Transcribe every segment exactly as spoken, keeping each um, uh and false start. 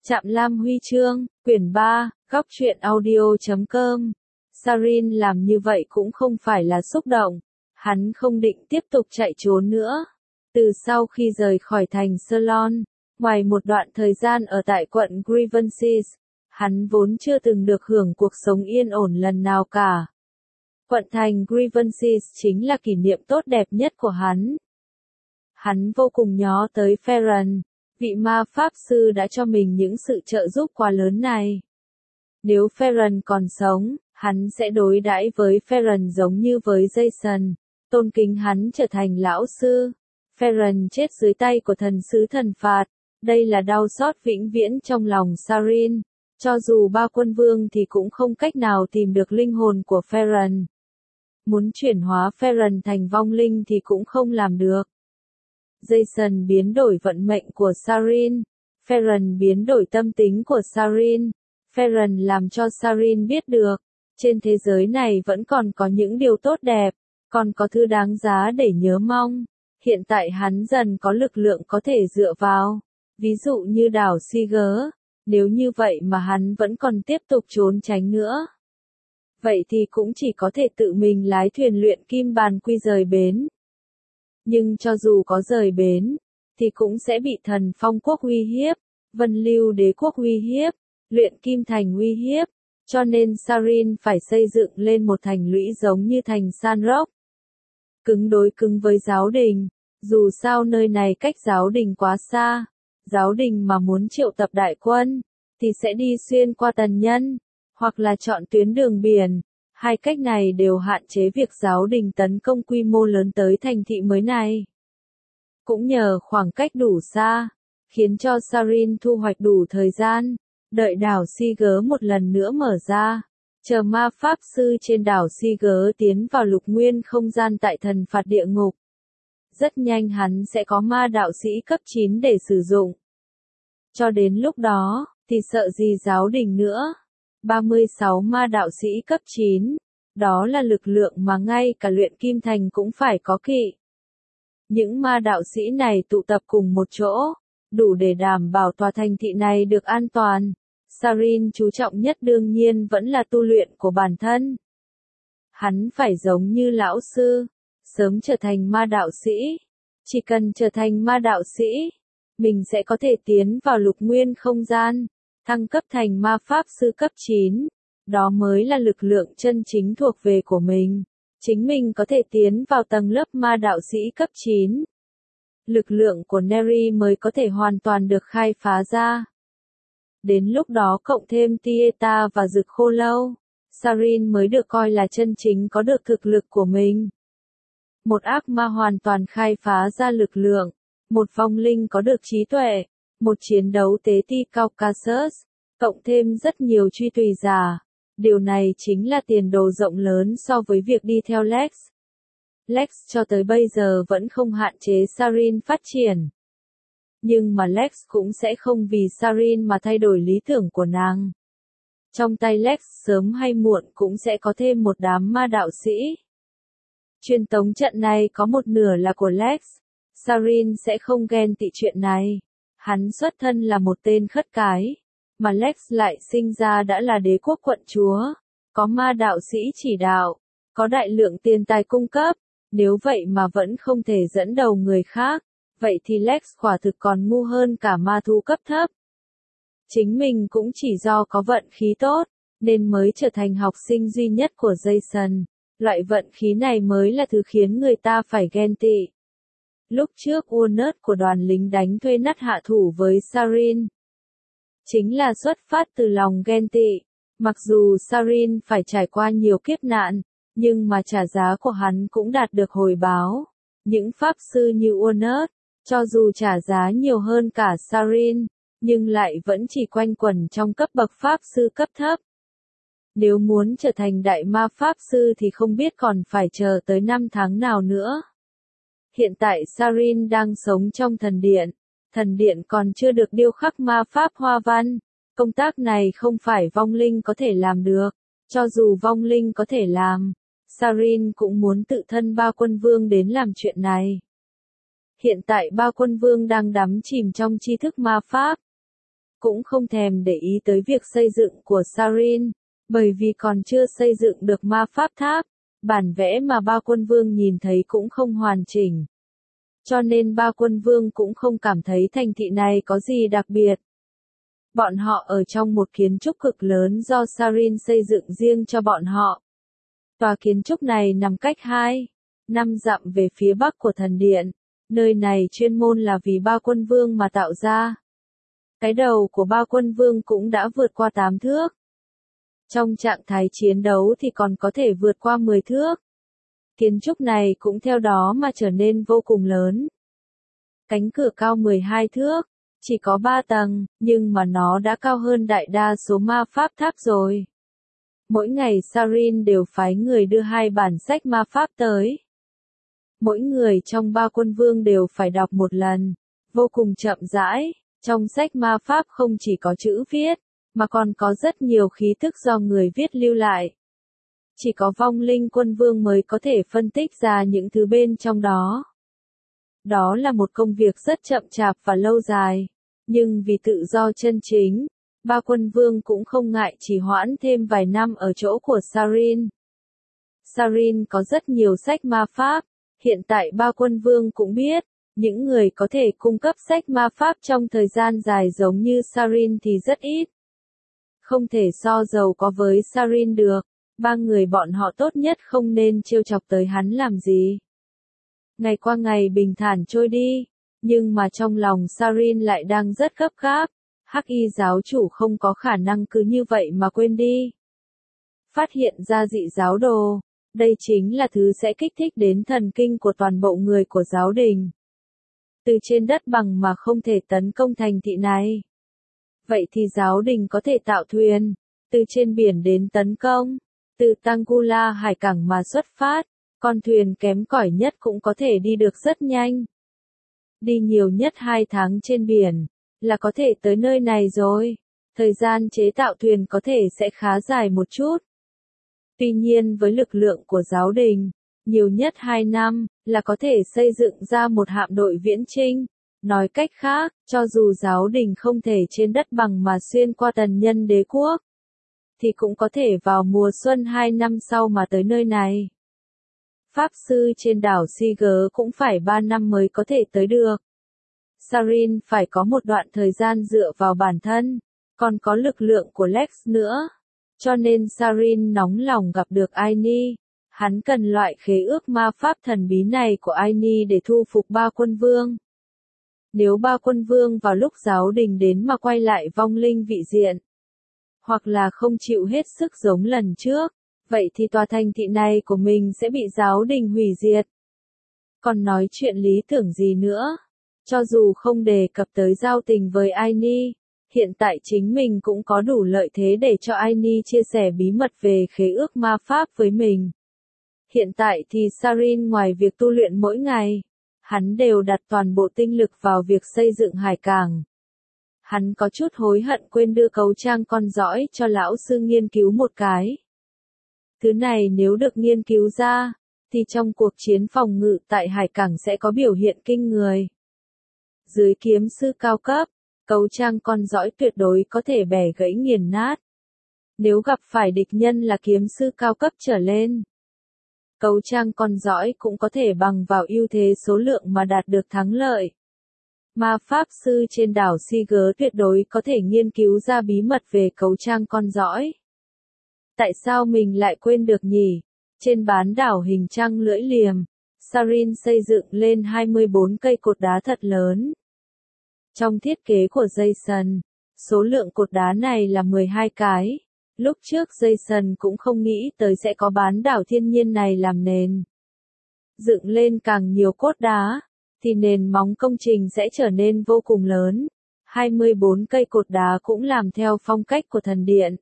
Trạm Lam Huy chương, quyển ba, góc truyện audio chấm com. Sarin làm như vậy cũng không phải là xúc động. Hắn không định tiếp tục chạy trốn nữa. Từ sau khi rời khỏi thành Ceylon, ngoài một đoạn thời gian ở tại quận Grievances, hắn vốn chưa từng được hưởng cuộc sống yên ổn lần nào cả. Quận thành Grievances chính là kỷ niệm tốt đẹp nhất của hắn. Hắn vô cùng nhớ tới Ferran, vị ma pháp sư đã cho mình những sự trợ giúp quá lớn này. Nếu Ferran còn sống, hắn sẽ đối đãi với Ferran giống như với Jason, tôn kính hắn trở thành lão sư. Ferran chết dưới tay của thần sứ thần phạt, đây là đau xót vĩnh viễn trong lòng Sarin. Cho dù ba quân vương thì cũng không cách nào tìm được linh hồn của Ferran. Muốn chuyển hóa Ferran thành vong linh thì cũng không làm được. Jason biến đổi vận mệnh của Sarin. Ferran biến đổi tâm tính của Sarin. Ferran làm cho Sarin biết được, trên thế giới này vẫn còn có những điều tốt đẹp, còn có thứ đáng giá để nhớ mong. Hiện tại hắn dần có lực lượng có thể dựa vào, ví dụ như đảo Siger. Nếu như vậy mà hắn vẫn còn tiếp tục trốn tránh nữa, vậy thì cũng chỉ có thể tự mình lái thuyền luyện kim bàn quy rời bến. Nhưng cho dù có rời bến, thì cũng sẽ bị thần phong quốc uy hiếp, vân lưu đế quốc uy hiếp, luyện kim thành uy hiếp, cho nên Sarin phải xây dựng lên một thành lũy giống như thành Sanrock. Cứng đối cứng với giáo đình, dù sao nơi này cách giáo đình quá xa, giáo đình mà muốn triệu tập đại quân, thì sẽ đi xuyên qua Tần Nhân, hoặc là chọn tuyến đường biển. Hai cách này đều hạn chế việc giáo đình tấn công quy mô lớn tới thành thị mới này. Cũng nhờ khoảng cách đủ xa, khiến cho Sarin thu hoạch đủ thời gian, đợi đảo Siger một lần nữa mở ra, chờ ma pháp sư trên đảo Siger tiến vào lục nguyên không gian tại thần phạt địa ngục. Rất nhanh hắn sẽ có ma đạo sĩ cấp chín để sử dụng. Cho đến lúc đó, thì sợ gì giáo đình nữa. ba mươi sáu ma đạo sĩ cấp chín, đó là lực lượng mà ngay cả luyện kim thành cũng phải có kỵ. Những ma đạo sĩ này tụ tập cùng một chỗ, đủ để đảm bảo tòa thành thị này được an toàn. Sarin chú trọng nhất đương nhiên vẫn là tu luyện của bản thân. Hắn phải giống như lão sư, sớm trở thành ma đạo sĩ. Chỉ cần trở thành ma đạo sĩ, mình sẽ có thể tiến vào lục nguyên không gian, thăng cấp thành ma pháp sư cấp chín. Đó mới là lực lượng chân chính thuộc về của mình. Chính mình có thể tiến vào tầng lớp ma đạo sĩ cấp chín. Lực lượng của Neri mới có thể hoàn toàn được khai phá ra. Đến lúc đó cộng thêm Tieta và Dực Khô Lâu, Sarin mới được coi là chân chính có được thực lực của mình. Một ác ma hoàn toàn khai phá ra lực lượng, một vong linh có được trí tuệ, một chiến đấu tế ti Caucasus, cộng thêm rất nhiều truy tùy giả. Điều này chính là tiền đồ rộng lớn so với việc đi theo Lex. Lex cho tới bây giờ vẫn không hạn chế Sarin phát triển. Nhưng mà Lex cũng sẽ không vì Sarin mà thay đổi lý tưởng của nàng. Trong tay Lex sớm hay muộn cũng sẽ có thêm một đám ma đạo sĩ. Truyền tống trận này có một nửa là của Lex. Sarin sẽ không ghen tị chuyện này. Hắn xuất thân là một tên khất cái, mà Lex lại sinh ra đã là đế quốc quận chúa, có ma đạo sĩ chỉ đạo, có đại lượng tiền tài cung cấp. Nếu vậy mà vẫn không thể dẫn đầu người khác, vậy thì Lex quả thực còn ngu hơn cả ma thú cấp thấp. Chính mình cũng chỉ do có vận khí tốt, nên mới trở thành học sinh duy nhất của Jason. Loại vận khí này mới là thứ khiến người ta phải ghen tị. Lúc trước Uonut của đoàn lính đánh thuê nắt hạ thủ với Sarin, chính là xuất phát từ lòng ghen tị. Mặc dù Sarin phải trải qua nhiều kiếp nạn, nhưng mà trả giá của hắn cũng đạt được hồi báo. Những pháp sư như Uonut, cho dù trả giá nhiều hơn cả Sarin, nhưng lại vẫn chỉ quanh quẩn trong cấp bậc pháp sư cấp thấp. Nếu muốn trở thành đại ma pháp sư thì không biết còn phải chờ tới năm tháng nào nữa. Hiện tại Sarin đang sống trong thần điện. Thần điện còn chưa được điêu khắc ma pháp hoa văn. Công tác này không phải vong linh có thể làm được. Cho dù vong linh có thể làm, Sarin cũng muốn tự thân ba quân vương đến làm chuyện này. Hiện tại ba quân vương đang đắm chìm trong tri thức ma pháp. cũng không thèm để ý tới việc xây dựng của Sarin, bởi vì còn chưa xây dựng được ma pháp tháp, bản vẽ mà ba quân vương nhìn thấy cũng không hoàn chỉnh. Cho nên ba quân vương cũng không cảm thấy thành thị này có gì đặc biệt. Bọn họ ở trong một kiến trúc cực lớn do Sarin xây dựng riêng cho bọn họ. Tòa kiến trúc này nằm cách hai, năm dặm về phía bắc của thần điện. Nơi này chuyên môn là vì ba quân vương mà tạo ra. Cái đầu của ba quân vương cũng đã vượt qua tám thước. Trong trạng thái chiến đấu thì còn có thể vượt qua mười thước. Kiến trúc này cũng theo đó mà trở nên vô cùng lớn. Cánh cửa cao mười hai thước, chỉ có ba tầng, nhưng mà nó đã cao hơn đại đa số ma pháp tháp rồi. Mỗi ngày Sarin đều phái người đưa hai bản sách ma pháp tới. Mỗi người trong ba quân vương đều phải đọc một lần, vô cùng chậm rãi. Trong sách ma pháp không chỉ có chữ viết, mà còn có rất nhiều khí thức do người viết lưu lại. Chỉ có vong linh quân vương mới có thể phân tích ra những thứ bên trong đó. Đó là một công việc rất chậm chạp và lâu dài, nhưng vì tự do chân chính, ba quân vương cũng không ngại trì hoãn thêm vài năm ở chỗ của Sarin. Sarin có rất nhiều sách ma pháp, hiện tại ba quân vương cũng biết, những người có thể cung cấp sách ma pháp trong thời gian dài giống như Sarin thì rất ít. Không thể so giàu có với Sarin được, ba người bọn họ tốt nhất không nên trêu chọc tới hắn làm gì. Ngày qua ngày bình thản trôi đi, nhưng mà trong lòng Sarin lại đang rất gấp gáp, Hắc Y giáo chủ không có khả năng cứ như vậy mà quên đi. Phát hiện ra dị giáo đồ, đây chính là thứ sẽ kích thích đến thần kinh của toàn bộ người của giáo đình. Từ trên đất bằng mà không thể tấn công thành thị này. Vậy thì giáo đình có thể tạo thuyền, từ trên biển đến tấn công, từ Tangula hải cảng mà xuất phát, con thuyền kém cỏi nhất cũng có thể đi được rất nhanh. Đi nhiều nhất hai tháng trên biển, là có thể tới nơi này rồi. Thời gian chế tạo thuyền có thể sẽ khá dài một chút. Tuy nhiên với lực lượng của giáo đình, nhiều nhất hai năm, là có thể xây dựng ra một hạm đội viễn chinh. Nói cách khác, cho dù giáo đình không thể trên đất bằng mà xuyên qua tần nhân đế quốc, thì cũng có thể vào mùa xuân hai năm sau mà tới nơi này. Pháp sư trên đảo Siger cũng phải ba năm mới có thể tới được. Sarin phải có một đoạn thời gian dựa vào bản thân, còn có lực lượng của Lex nữa. Cho nên Sarin nóng lòng gặp được Aini. Hắn cần loại khế ước ma pháp thần bí này của Aini để thu phục ba quân vương. Nếu ba quân vương vào lúc giáo đình đến mà quay lại vong linh vị diện, hoặc là không chịu hết sức giống lần trước, vậy thì tòa thành thị này của mình sẽ bị giáo đình hủy diệt. Còn nói chuyện lý tưởng gì nữa? Cho dù không đề cập tới giao tình với Aini, hiện tại chính mình cũng có đủ lợi thế để cho Aini chia sẻ bí mật về khế ước ma pháp với mình. Hiện tại thì Sarin ngoài việc tu luyện mỗi ngày, hắn đều đặt toàn bộ tinh lực vào việc xây dựng hải cảng. Hắn có chút hối hận quên đưa cấu trang con dõi cho lão sư nghiên cứu một cái. Thứ này nếu được nghiên cứu ra, thì trong cuộc chiến phòng ngự tại hải cảng sẽ có biểu hiện kinh người. Dưới kiếm sư cao cấp, cấu trang con dõi tuyệt đối có thể bẻ gãy nghiền nát. Nếu gặp phải địch nhân là kiếm sư cao cấp trở lên, cấu trang con dõi cũng có thể bằng vào ưu thế số lượng mà đạt được thắng lợi. Ma pháp sư trên đảo Siger tuyệt đối có thể nghiên cứu ra bí mật về cấu trang con dõi. Tại sao mình lại quên được nhỉ? Trên bán đảo hình trăng lưỡi liềm, Sarin xây dựng lên hai mươi bốn cây cột đá thật lớn. Trong thiết kế của Jason, số lượng cột đá này là mười hai cái. Lúc trước Jason cũng không nghĩ tới sẽ có bán đảo thiên nhiên này làm nền. Dựng lên càng nhiều cốt đá, thì nền móng công trình sẽ trở nên vô cùng lớn. hai mươi bốn cây cột đá cũng làm theo phong cách của thần điện.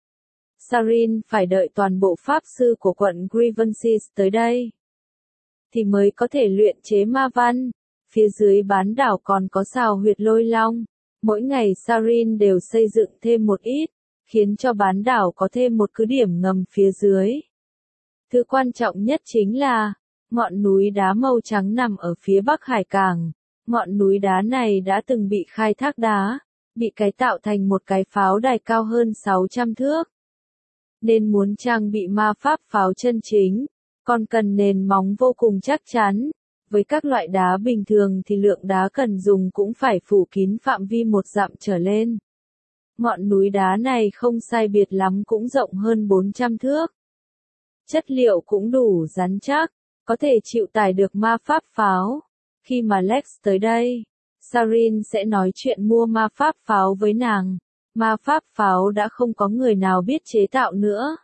Sarin phải đợi toàn bộ pháp sư của quận Grievance tới đây, thì mới có thể luyện chế ma văn. Phía dưới bán đảo còn có sào huyệt lôi long. Mỗi ngày Sarin đều xây dựng thêm một ít, khiến cho bán đảo có thêm một cứ điểm ngầm phía dưới. Thứ quan trọng nhất chính là, ngọn núi đá màu trắng nằm ở phía bắc hải cảng. Ngọn núi đá này đã từng bị khai thác đá, bị cải tạo thành một cái pháo đài cao hơn sáu trăm thước. Nên muốn trang bị ma pháp pháo chân chính, còn cần nền móng vô cùng chắc chắn. Với các loại đá bình thường thì lượng đá cần dùng cũng phải phủ kín phạm vi một dặm trở lên. Ngọn núi đá này không sai biệt lắm cũng rộng hơn bốn trăm thước. Chất liệu cũng đủ rắn chắc, có thể chịu tải được ma pháp pháo. Khi mà Lex tới đây, Sarin sẽ nói chuyện mua ma pháp pháo với nàng. Ma pháp pháo đã không có người nào biết chế tạo nữa.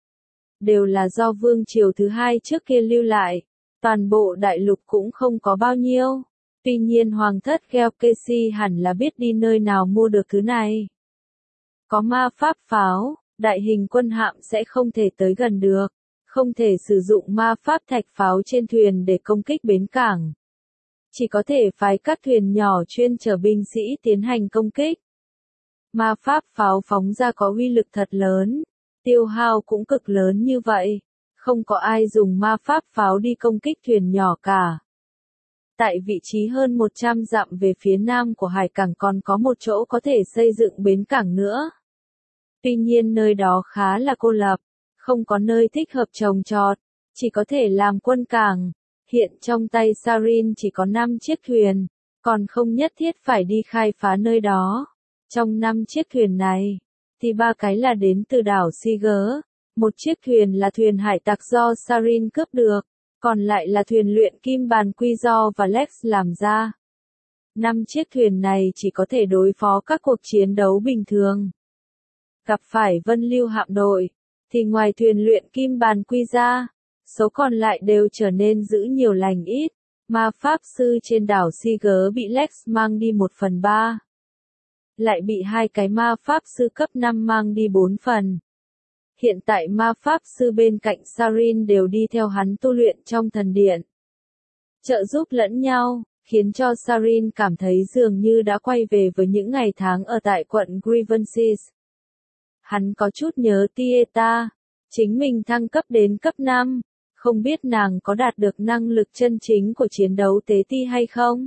Đều là do vương triều thứ hai trước kia lưu lại. Toàn bộ đại lục cũng không có bao nhiêu. Tuy nhiên hoàng thất Gelkesi hẳn là biết đi nơi nào mua được thứ này. Có ma pháp pháo, đại hình quân hạm sẽ không thể tới gần được. Không thể sử dụng ma pháp thạch pháo trên thuyền để công kích bến cảng. Chỉ có thể phái các thuyền nhỏ chuyên chở binh sĩ tiến hành công kích. Ma pháp pháo phóng ra có uy lực thật lớn, tiêu hao cũng cực lớn như vậy. Không có ai dùng ma pháp pháo đi công kích thuyền nhỏ cả. Tại vị trí hơn một trăm dặm về phía nam của hải cảng còn có một chỗ có thể xây dựng bến cảng nữa. Tuy nhiên nơi đó khá là cô lập, không có nơi thích hợp trồng trọt, chỉ có thể làm quân cảng. Hiện trong tay Sarin chỉ có năm chiếc thuyền, còn không nhất thiết phải đi khai phá nơi đó. Trong năm chiếc thuyền này, thì ba cái là đến từ đảo Siger, một chiếc thuyền là thuyền hải tặc do Sarin cướp được, còn lại là thuyền luyện kim bàn quy do và Lex làm ra. Năm chiếc thuyền này chỉ có thể đối phó các cuộc chiến đấu bình thường. Gặp phải Vân Lưu hạm đội, thì ngoài thuyền luyện kim bàn quy ra, số còn lại đều trở nên giữ nhiều lành ít. Ma pháp sư trên đảo Siger bị Lex mang đi một phần ba. Lại bị hai cái ma pháp sư cấp năm mang đi bốn phần. Hiện tại ma pháp sư bên cạnh Sarin đều đi theo hắn tu luyện trong thần điện. Trợ giúp lẫn nhau, khiến cho Sarin cảm thấy dường như đã quay về với những ngày tháng ở tại quận Grievances. Hắn có chút nhớ Tieta, chính mình thăng cấp đến cấp năm, không biết nàng có đạt được năng lực chân chính của chiến đấu tế ti hay không.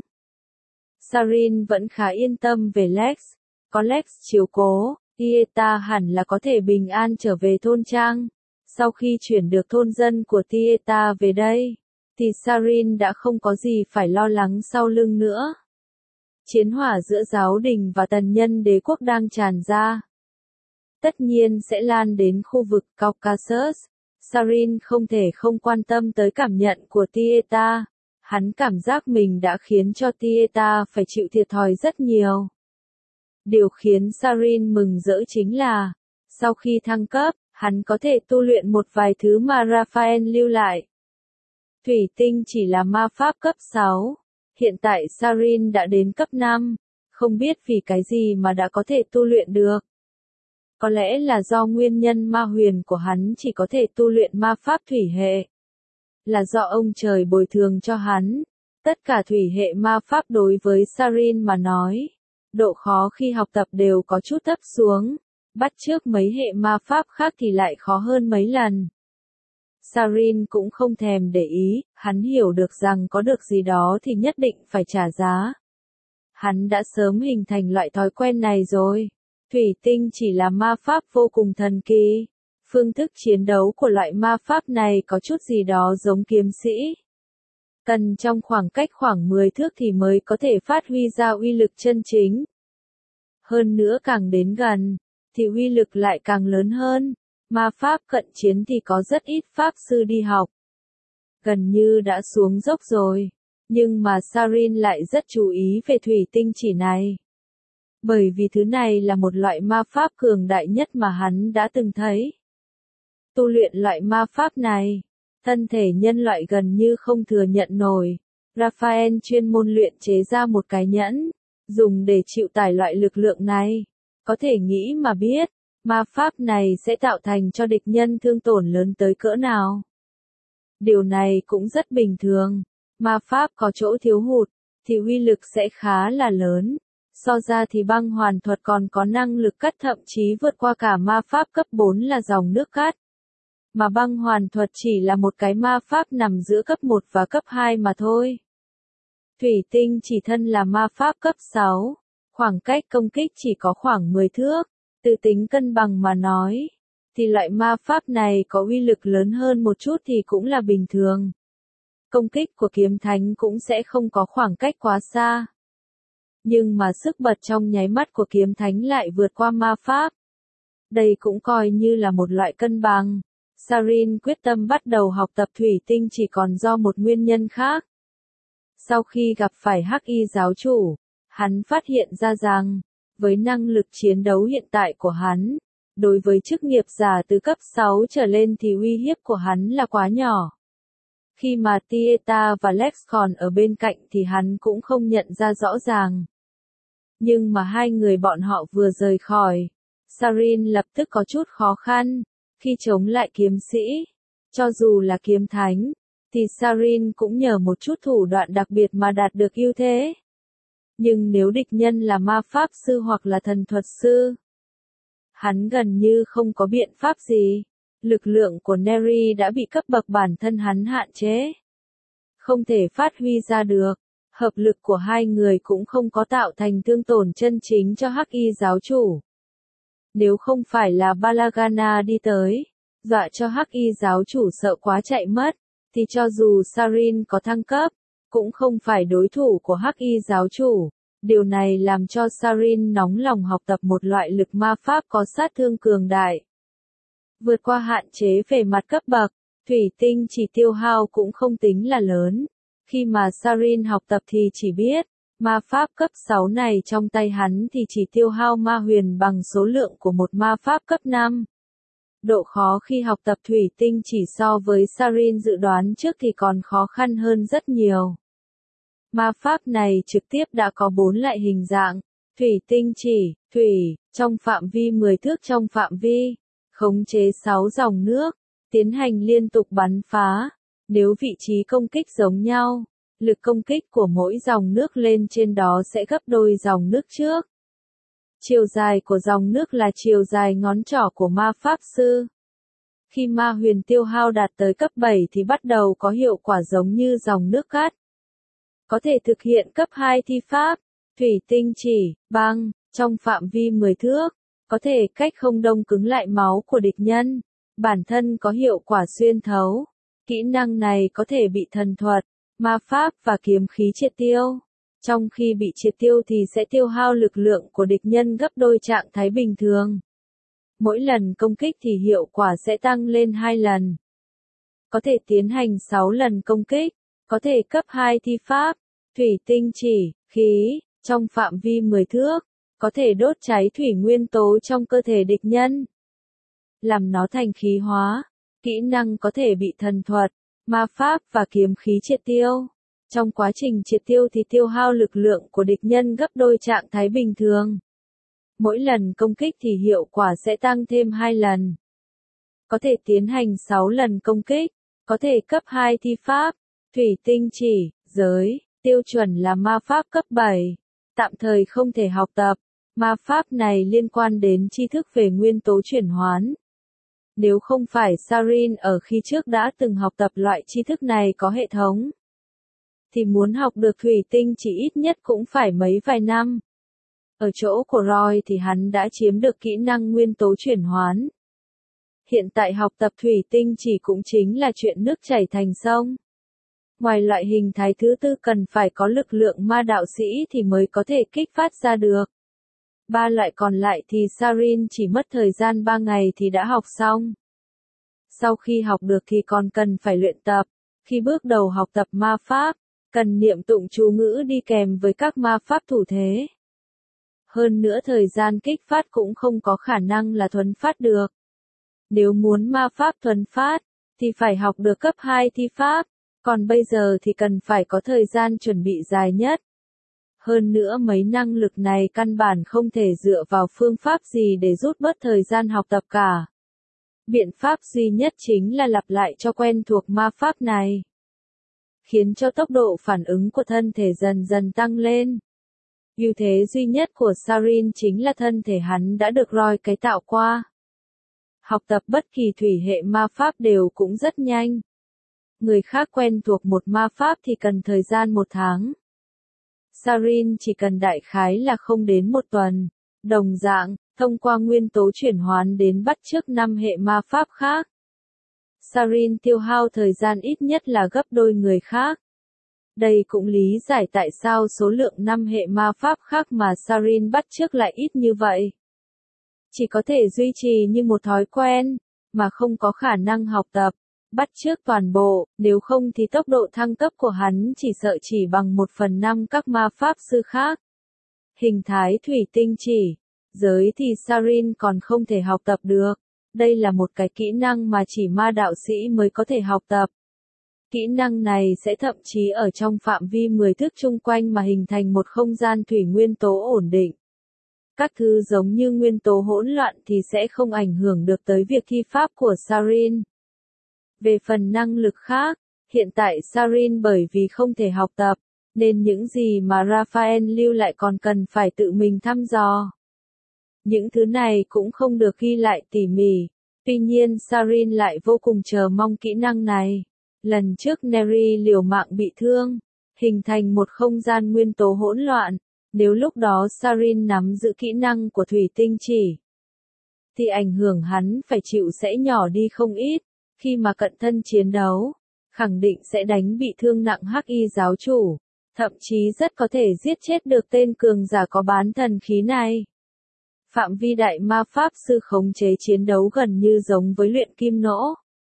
Sarin vẫn khá yên tâm về Lex, có Lex chiếu cố, Tieta hẳn là có thể bình an trở về thôn trang. Sau khi chuyển được thôn dân của Tieta về đây, thì Sarin đã không có gì phải lo lắng sau lưng nữa. Chiến hỏa giữa giáo đình và tần nhân đế quốc đang tràn ra. Tất nhiên sẽ lan đến khu vực Caucasus. Sarin không thể không quan tâm tới cảm nhận của Tieta. Hắn cảm giác mình đã khiến cho Tieta phải chịu thiệt thòi rất nhiều. Điều khiến Sarin mừng rỡ chính là, sau khi thăng cấp, hắn có thể tu luyện một vài thứ mà Raphael lưu lại. Thủy tinh chỉ là ma pháp cấp sáu. Hiện tại Sarin đã đến cấp năm. Không biết vì cái gì mà đã có thể tu luyện được. Có lẽ là do nguyên nhân ma huyền của hắn chỉ có thể tu luyện ma pháp thủy hệ. Là do ông trời bồi thường cho hắn. Tất cả thủy hệ ma pháp đối với Sarin mà nói, độ khó khi học tập đều có chút thấp xuống. Bắt chước mấy hệ ma pháp khác thì lại khó hơn mấy lần. Sarin cũng không thèm để ý, hắn hiểu được rằng có được gì đó thì nhất định phải trả giá. Hắn đã sớm hình thành loại thói quen này rồi. Thủy tinh chỉ là ma pháp vô cùng thần kỳ. Phương thức chiến đấu của loại ma pháp này có chút gì đó giống kiếm sĩ. Cần trong khoảng cách khoảng mười thước thì mới có thể phát huy ra uy lực chân chính. Hơn nữa càng đến gần, thì uy lực lại càng lớn hơn. Ma pháp cận chiến thì có rất ít pháp sư đi học. Gần như đã xuống dốc rồi. Nhưng mà Sarin lại rất chú ý về thủy tinh chỉ này. Bởi vì thứ này là một loại ma pháp cường đại nhất mà hắn đã từng thấy. Tu luyện loại ma pháp này, thân thể nhân loại gần như không thừa nhận nổi. Raphael chuyên môn luyện chế ra một cái nhẫn, dùng để chịu tải loại lực lượng này. Có thể nghĩ mà biết, ma pháp này sẽ tạo thành cho địch nhân thương tổn lớn tới cỡ nào. Điều này cũng rất bình thường. Ma pháp có chỗ thiếu hụt, thì uy lực sẽ khá là lớn. So ra thì băng hoàn thuật còn có năng lực cắt thậm chí vượt qua cả ma pháp cấp bốn là dòng nước cắt. Mà băng hoàn thuật chỉ là một cái ma pháp nằm giữa cấp một và cấp hai mà thôi. Thủy tinh chỉ thân là ma pháp cấp sáu. Khoảng cách công kích chỉ có khoảng mười thước, từ tính cân bằng mà nói, thì loại ma pháp này có uy lực lớn hơn một chút thì cũng là bình thường. Công kích của kiếm thánh cũng sẽ không có khoảng cách quá xa. Nhưng mà sức bật trong nháy mắt của kiếm thánh lại vượt qua ma pháp. Đây cũng coi như là một loại cân bằng. Sarin quyết tâm bắt đầu học tập thủy tinh chỉ còn do một nguyên nhân khác. Sau khi gặp phải Hắc Y giáo chủ, hắn phát hiện ra rằng, với năng lực chiến đấu hiện tại của hắn, đối với chức nghiệp giả từ cấp sáu trở lên thì uy hiếp của hắn là quá nhỏ. Khi mà Tieta và Lex còn ở bên cạnh thì hắn cũng không nhận ra rõ ràng. Nhưng mà hai người bọn họ vừa rời khỏi, Sarin lập tức có chút khó khăn, khi chống lại kiếm sĩ. Cho dù là kiếm thánh, thì Sarin cũng nhờ một chút thủ đoạn đặc biệt mà đạt được ưu thế. Nhưng nếu địch nhân là ma pháp sư hoặc là thần thuật sư, hắn gần như không có biện pháp gì. Lực lượng của Neri đã bị cấp bậc bản thân hắn hạn chế. Không thể phát huy ra được. Hợp lực của hai người cũng không có tạo thành thương tổn chân chính cho Hắc Y giáo chủ. Nếu không phải là Balagana đi tới, dọa cho Hắc Y giáo chủ sợ quá chạy mất, thì cho dù Sarin có thăng cấp, cũng không phải đối thủ của Hắc Y giáo chủ. Điều này làm cho Sarin nóng lòng học tập một loại lực ma pháp có sát thương cường đại. Vượt qua hạn chế về mặt cấp bậc, thủy tinh chỉ tiêu hao cũng không tính là lớn. Khi mà Sarin học tập thì chỉ biết, ma pháp cấp sáu này trong tay hắn thì chỉ tiêu hao ma huyền bằng số lượng của một ma pháp cấp năm. Độ khó khi học tập thủy tinh chỉ so với Sarin dự đoán trước thì còn khó khăn hơn rất nhiều. Ma pháp này trực tiếp đã có bốn loại hình dạng. Thủy tinh chỉ, thủy, trong phạm vi mười thước trong phạm vi, khống chế sáu dòng nước, tiến hành liên tục bắn phá. Nếu vị trí công kích giống nhau, lực công kích của mỗi dòng nước lên trên đó sẽ gấp đôi dòng nước trước. Chiều dài của dòng nước là chiều dài ngón trỏ của ma pháp sư. Khi ma huyền tiêu hao đạt tới cấp bảy thì bắt đầu có hiệu quả giống như dòng nước cát. Có thể thực hiện cấp hai thi pháp, thủy tinh chỉ, băng, trong phạm vi mười thước, có thể cách không đông cứng lại máu của địch nhân, bản thân có hiệu quả xuyên thấu. Kỹ năng này có thể bị thần thuật, ma pháp và kiếm khí triệt tiêu. Trong khi bị triệt tiêu thì sẽ tiêu hao lực lượng của địch nhân gấp đôi trạng thái bình thường. Mỗi lần công kích thì hiệu quả sẽ tăng lên hai lần. Có thể tiến hành sáu lần công kích, có thể cấp hai thi pháp, thủy tinh chỉ, khí, trong phạm vi mười thước, có thể đốt cháy thủy nguyên tố trong cơ thể địch nhân, làm nó thành khí hóa. Kỹ năng có thể bị thần thuật, ma pháp và kiếm khí triệt tiêu. Trong quá trình triệt tiêu thì tiêu hao lực lượng của địch nhân gấp đôi trạng thái bình thường. Mỗi lần công kích thì hiệu quả sẽ tăng thêm hai lần. Có thể tiến hành sáu lần công kích, có thể cấp hai thi pháp, thủy tinh chỉ, giới, tiêu chuẩn là ma pháp cấp bảy. Tạm thời không thể học tập, ma pháp này liên quan đến tri thức về nguyên tố chuyển hoán. Nếu không phải Sarin ở khi trước đã từng học tập loại tri thức này có hệ thống, thì muốn học được thủy tinh chỉ ít nhất cũng phải mấy vài năm. Ở chỗ của Roy thì hắn đã chiếm được kỹ năng nguyên tố chuyển hoán. Hiện tại học tập thủy tinh chỉ cũng chính là chuyện nước chảy thành sông. Ngoài loại hình thái thứ tư cần phải có lực lượng ma đạo sĩ thì mới có thể kích phát ra được. Ba loại còn lại thì Sarin chỉ mất thời gian ba ngày thì đã học xong. Sau khi học được thì còn cần phải luyện tập. Khi bước đầu học tập ma pháp, cần niệm tụng chú ngữ đi kèm với các ma pháp thủ thế. Hơn nữa thời gian kích phát cũng không có khả năng là thuần phát được. Nếu muốn ma pháp thuần phát, thì phải học được cấp hai thi pháp, còn bây giờ thì cần phải có thời gian chuẩn bị dài nhất. Hơn nữa mấy năng lực này căn bản không thể dựa vào phương pháp gì để rút bớt thời gian học tập cả. Biện pháp duy nhất chính là lặp lại cho quen thuộc ma pháp này, khiến cho tốc độ phản ứng của thân thể dần dần tăng lên. Ưu thế duy nhất của Sarin chính là thân thể hắn đã được Roy cải tạo qua. Học tập bất kỳ thủy hệ ma pháp đều cũng rất nhanh. Người khác quen thuộc một ma pháp thì cần thời gian một tháng. Sarin chỉ cần đại khái là không đến một tuần. Đồng dạng, thông qua nguyên tố chuyển hoán đến bắt chước năm hệ ma pháp khác. Sarin tiêu hao thời gian ít nhất là gấp đôi người khác. Đây cũng lý giải tại sao số lượng năm hệ ma pháp khác mà Sarin bắt chước lại ít như vậy. Chỉ có thể duy trì như một thói quen, mà không có khả năng học tập, bắt chước toàn bộ, nếu không thì tốc độ thăng cấp của hắn chỉ sợ chỉ bằng một phần năm các ma pháp sư khác. Hình thái thủy tinh chỉ, giới thì Sarin còn không thể học tập được. Đây là một cái kỹ năng mà chỉ ma đạo sĩ mới có thể học tập. Kỹ năng này sẽ thậm chí ở trong phạm vi mười thước chung quanh mà hình thành một không gian thủy nguyên tố ổn định. Các thứ giống như nguyên tố hỗn loạn thì sẽ không ảnh hưởng được tới việc thi pháp của Sarin. Về phần năng lực khác, hiện tại Sarin bởi vì không thể học tập, nên những gì mà Raphael lưu lại còn cần phải tự mình thăm dò. Những thứ này cũng không được ghi lại tỉ mỉ, tuy nhiên Sarin lại vô cùng chờ mong kỹ năng này. Lần trước Neri liều mạng bị thương, hình thành một không gian nguyên tố hỗn loạn, nếu lúc đó Sarin nắm giữ kỹ năng của thủy tinh chỉ, thì ảnh hưởng hắn phải chịu sẽ nhỏ đi không ít, khi mà cận thân chiến đấu, khẳng định sẽ đánh bị thương nặng Hắc Y giáo chủ, thậm chí rất có thể giết chết được tên cường giả có bán thần khí này. Phạm vi đại ma pháp sư khống chế chiến đấu gần như giống với luyện kim nỗ.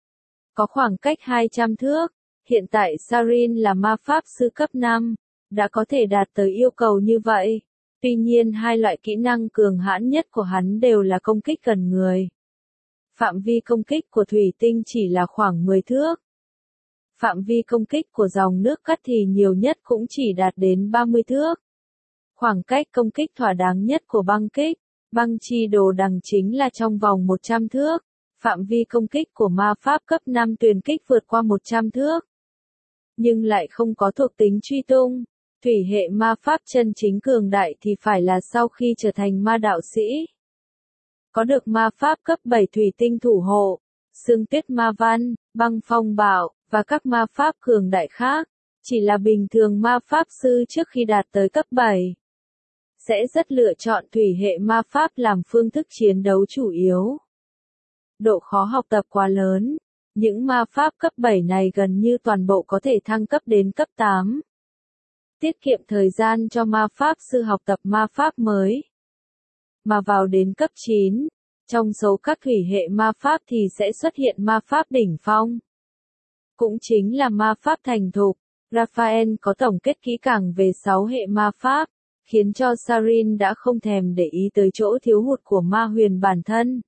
Có khoảng cách hai trăm thước, hiện tại Sarin là ma pháp sư cấp năm, đã có thể đạt tới yêu cầu như vậy. Tuy nhiên hai loại kỹ năng cường hãn nhất của hắn đều là công kích gần người. Phạm vi công kích của thủy tinh chỉ là khoảng mười thước. Phạm vi công kích của dòng nước cắt thì nhiều nhất cũng chỉ đạt đến ba mươi thước. Khoảng cách công kích thỏa đáng nhất của băng kích, băng chi đồ đằng chính là trong vòng một trăm thước. Phạm vi công kích của ma pháp cấp năm tuyền kích vượt qua một trăm thước. Nhưng lại không có thuộc tính truy tung. Thủy hệ ma pháp chân chính cường đại thì phải là sau khi trở thành ma đạo sĩ. Có được ma pháp cấp bảy thủy tinh thủ hộ, sương tuyết ma văn, băng phong bạo, và các ma pháp cường đại khác. Chỉ là bình thường ma pháp sư trước khi đạt tới cấp bảy. Sẽ rất lựa chọn thủy hệ ma pháp làm phương thức chiến đấu chủ yếu. Độ khó học tập quá lớn, những ma pháp cấp bảy này gần như toàn bộ có thể thăng cấp đến cấp tám. Tiết kiệm thời gian cho ma pháp sư học tập ma pháp mới. Mà vào đến cấp chín, trong số các thủy hệ ma pháp thì sẽ xuất hiện ma pháp đỉnh phong. Cũng chính là ma pháp thành thục. Raphael có tổng kết kỹ càng về sáu hệ ma pháp, khiến cho Sarin đã không thèm để ý tới chỗ thiếu hụt của ma huyền bản thân.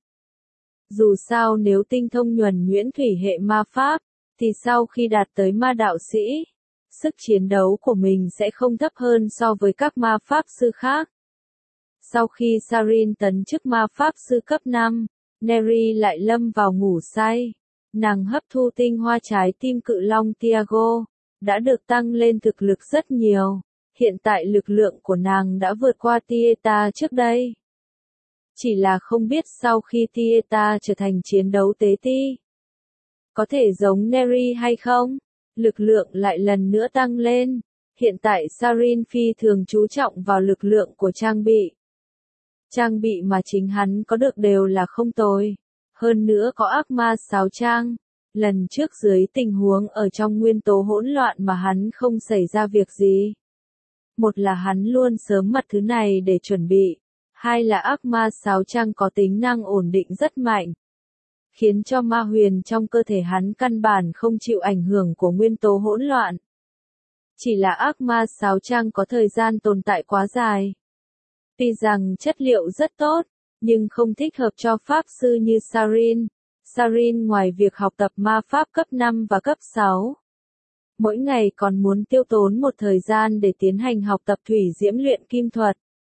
Dù sao nếu tinh thông nhuần nhuyễn thủy hệ ma pháp, thì sau khi đạt tới ma đạo sĩ, sức chiến đấu của mình sẽ không thấp hơn so với các ma pháp sư khác. Sau khi Sarin tấn chức ma pháp sư cấp năm, Neri lại lâm vào ngủ say. Nàng hấp thu tinh hoa trái tim cự long Tiago, đã được tăng lên thực lực rất nhiều. Hiện tại lực lượng của nàng đã vượt qua Tieta trước đây. Chỉ là không biết sau khi Tieta trở thành chiến đấu tế ti, có thể giống Neri hay không? Lực lượng lại lần nữa tăng lên. Hiện tại Sarin phi thường chú trọng vào lực lượng của trang bị. Trang bị mà chính hắn có được đều là không tồi. Hơn nữa có ác ma sáo trang. Lần trước dưới tình huống ở trong nguyên tố hỗn loạn mà hắn không xảy ra việc gì. Một là hắn luôn sớm mật thứ này để chuẩn bị. Hai là ác ma sáo trang có tính năng ổn định rất mạnh. Khiến cho ma huyền trong cơ thể hắn căn bản không chịu ảnh hưởng của nguyên tố hỗn loạn. Chỉ là ác ma sáo trang có thời gian tồn tại quá dài. Tuy rằng chất liệu rất tốt, nhưng không thích hợp cho pháp sư như Sarin. Sarin ngoài việc học tập ma pháp cấp năm và cấp sáu, mỗi ngày còn muốn tiêu tốn một thời gian để tiến hành học tập thủy diễm luyện kim thuật.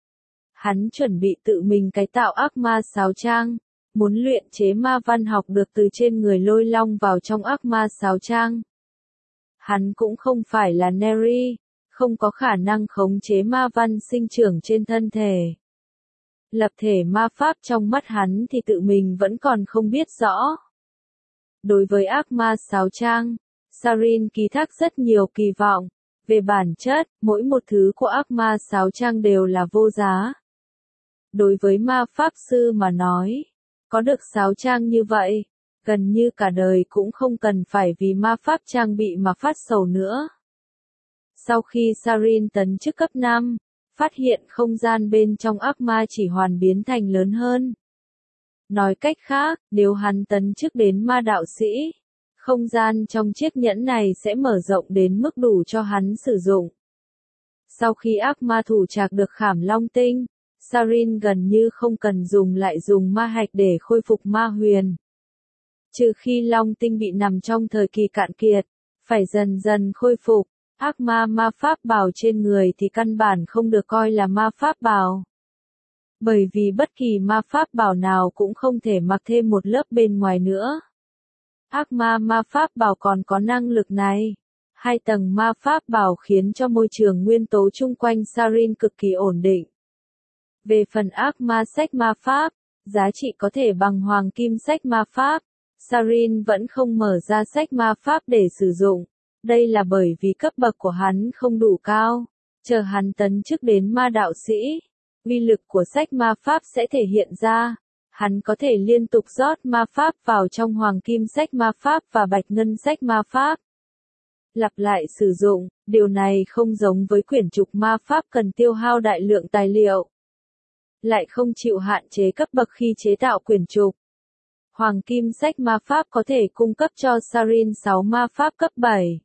Hắn chuẩn bị tự mình cải tạo ác ma sáo trang, muốn luyện chế ma văn học được từ trên người lôi long vào trong ác ma sáo trang. Hắn cũng không phải là Neri, không có khả năng khống chế ma văn sinh trưởng trên thân thể. Lập thể ma pháp trong mắt hắn thì tự mình vẫn còn không biết rõ. Đối với ác ma sáo trang, Sarin ký thác rất nhiều kỳ vọng, Về bản chất, mỗi một thứ của ác ma sáo trang đều là vô giá. Đối với ma pháp sư mà nói, có được sáo trang như vậy, gần như cả đời cũng không cần phải vì ma pháp trang bị mà phát sầu nữa. Sau khi Sarin tấn chức cấp năm, phát hiện không gian bên trong ác ma chỉ hoàn biến thành lớn hơn. Nói cách khác, nếu hắn tấn chức đến ma đạo sĩ, không gian trong chiếc nhẫn này sẽ mở rộng đến mức đủ cho hắn sử dụng. Sau khi ác ma thủ trạc được khảm long tinh, Sarin gần như không cần dùng lại dùng ma hạch để khôi phục ma huyền. Trừ khi long tinh bị nằm trong thời kỳ cạn kiệt, phải dần dần khôi phục, ác ma ma pháp bào trên người thì căn bản không được coi là ma pháp bào. Bởi vì bất kỳ ma pháp bào nào cũng không thể mặc thêm một lớp bên ngoài nữa. Ác ma ma pháp bào còn có năng lực này. Hai tầng ma pháp bào khiến cho môi trường nguyên tố chung quanh Sarin cực kỳ ổn định. Về phần ác ma sách ma pháp, giá trị có thể bằng hoàng kim sách ma pháp, Sarin vẫn không mở ra sách ma pháp để sử dụng. Đây là bởi vì cấp bậc của hắn không đủ cao. Chờ hắn tấn chức đến ma đạo sĩ, uy lực của sách ma pháp sẽ thể hiện ra. Hắn có thể liên tục rót ma pháp vào trong hoàng kim sách ma pháp và bạch ngân sách ma pháp. Lặp lại sử dụng, điều này không giống với quyển trục ma pháp cần tiêu hao đại lượng tài liệu. Lại không chịu hạn chế cấp bậc khi chế tạo quyển trục. Hoàng kim sách ma pháp có thể cung cấp cho Sarin sáu ma pháp cấp bảy,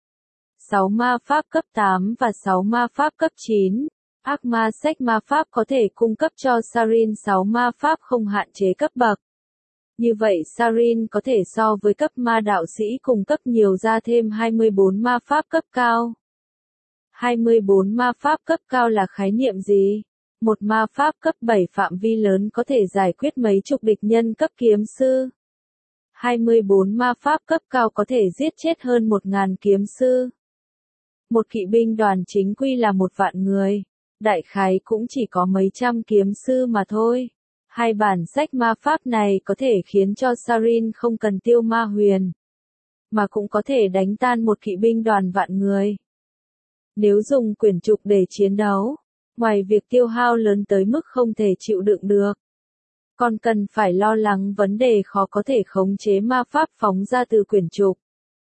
sáu ma pháp cấp tám và sáu ma pháp cấp chín. Ác ma sách ma pháp có thể cung cấp cho Sarin sáu ma pháp không hạn chế cấp bậc. Như vậy Sarin có thể so với cấp ma đạo sĩ cung cấp nhiều ra thêm hai mươi bốn ma pháp cấp cao. hai mươi bốn ma pháp cấp cao là khái niệm gì? Một ma pháp cấp bảy phạm vi lớn có thể giải quyết mấy chục địch nhân cấp kiếm sư. hai mươi bốn ma pháp cấp cao có thể giết chết hơn một nghìn kiếm sư. Một kỵ binh đoàn chính quy là một vạn người. Đại khái cũng chỉ có mấy trăm kiếm sư mà thôi. Hai bản sách ma pháp này có thể khiến cho Sarin không cần tiêu ma huyền, mà cũng có thể đánh tan một kỵ binh đoàn vạn người. Nếu dùng quyển trục để chiến đấu, ngoài việc tiêu hao lớn tới mức không thể chịu đựng được, còn cần phải lo lắng vấn đề khó có thể khống chế ma pháp phóng ra từ quyển trục.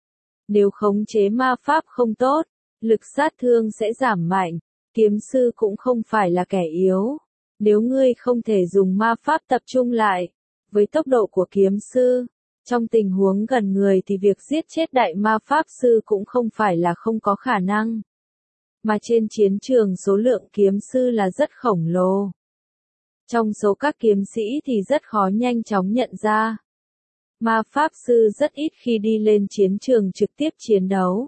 Nếu khống chế ma pháp không tốt, lực sát thương sẽ giảm mạnh. Kiếm sư cũng không phải là kẻ yếu. Nếu ngươi không thể dùng ma pháp tập trung lại, với tốc độ của kiếm sư, trong tình huống gần người thì việc giết chết đại ma pháp sư cũng không phải là không có khả năng. Mà trên chiến trường số lượng kiếm sư là rất khổng lồ. Trong số các kiếm sĩ thì rất khó nhanh chóng nhận ra. Ma pháp sư rất ít khi đi lên chiến trường trực tiếp chiến đấu.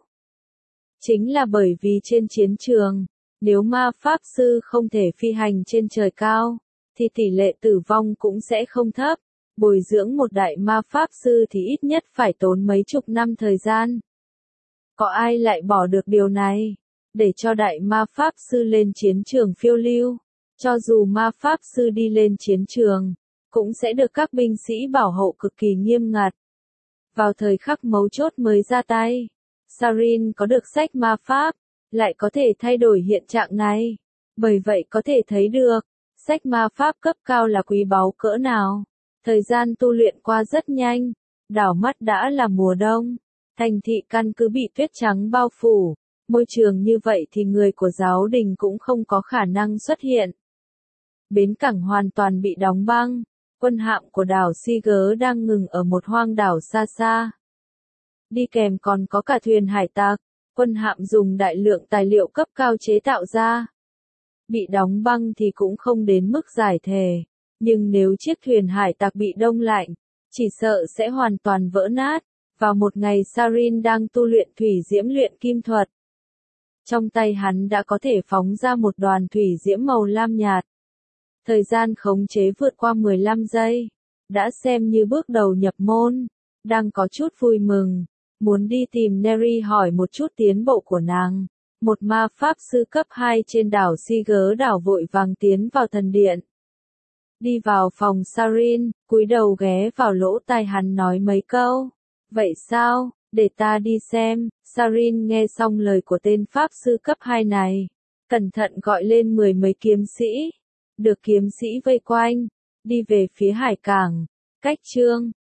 Chính là bởi vì trên chiến trường, nếu ma pháp sư không thể phi hành trên trời cao, thì tỷ lệ tử vong cũng sẽ không thấp. Bồi dưỡng một đại ma pháp sư thì ít nhất phải tốn mấy chục năm thời gian. Có ai lại bỏ được điều này, để cho đại ma pháp sư lên chiến trường phiêu lưu? Cho dù ma pháp sư đi lên chiến trường, cũng sẽ được các binh sĩ bảo hộ cực kỳ nghiêm ngặt. Vào thời khắc mấu chốt mới ra tay, Sarin có được sách ma pháp, lại có thể thay đổi hiện trạng này. Bởi vậy có thể thấy được, sách ma pháp cấp cao là quý báu cỡ nào. Thời gian tu luyện qua rất nhanh, đảo mắt đã là mùa đông. Thành thị căn cứ bị tuyết trắng bao phủ. Môi trường như vậy thì người của giáo đình cũng không có khả năng xuất hiện. Bến cảng hoàn toàn bị đóng băng. Quân hạm của đảo Siger đang ngừng ở một hoang đảo xa xa. Đi kèm còn có cả thuyền hải tặc. Quân hạm dùng đại lượng tài liệu cấp cao chế tạo ra. Bị đóng băng thì cũng không đến mức giải thể. Nhưng nếu chiếc thuyền hải tặc bị đông lạnh, chỉ sợ sẽ hoàn toàn vỡ nát. Vào một ngày Sarin đang tu luyện thủy diễm luyện kim thuật. Trong tay hắn đã có thể phóng ra một đoàn thủy diễm màu lam nhạt. Thời gian khống chế vượt qua mười lăm giây. Đã xem như bước đầu nhập môn. Đang có chút vui mừng. Muốn đi tìm Neri hỏi một chút tiến bộ của nàng. Một ma pháp sư cấp hai trên đảo Siger đảo vội vàng tiến vào thần điện. Đi vào phòng Sarin, cúi đầu ghé vào lỗ tai hắn nói mấy câu. Vậy sao, Để ta đi xem. Sarin nghe xong lời của tên pháp sư cấp hai này, cẩn thận gọi lên mười mấy kiếm sĩ. Được kiếm sĩ vây quanh, đi về phía hải cảng. Cách chương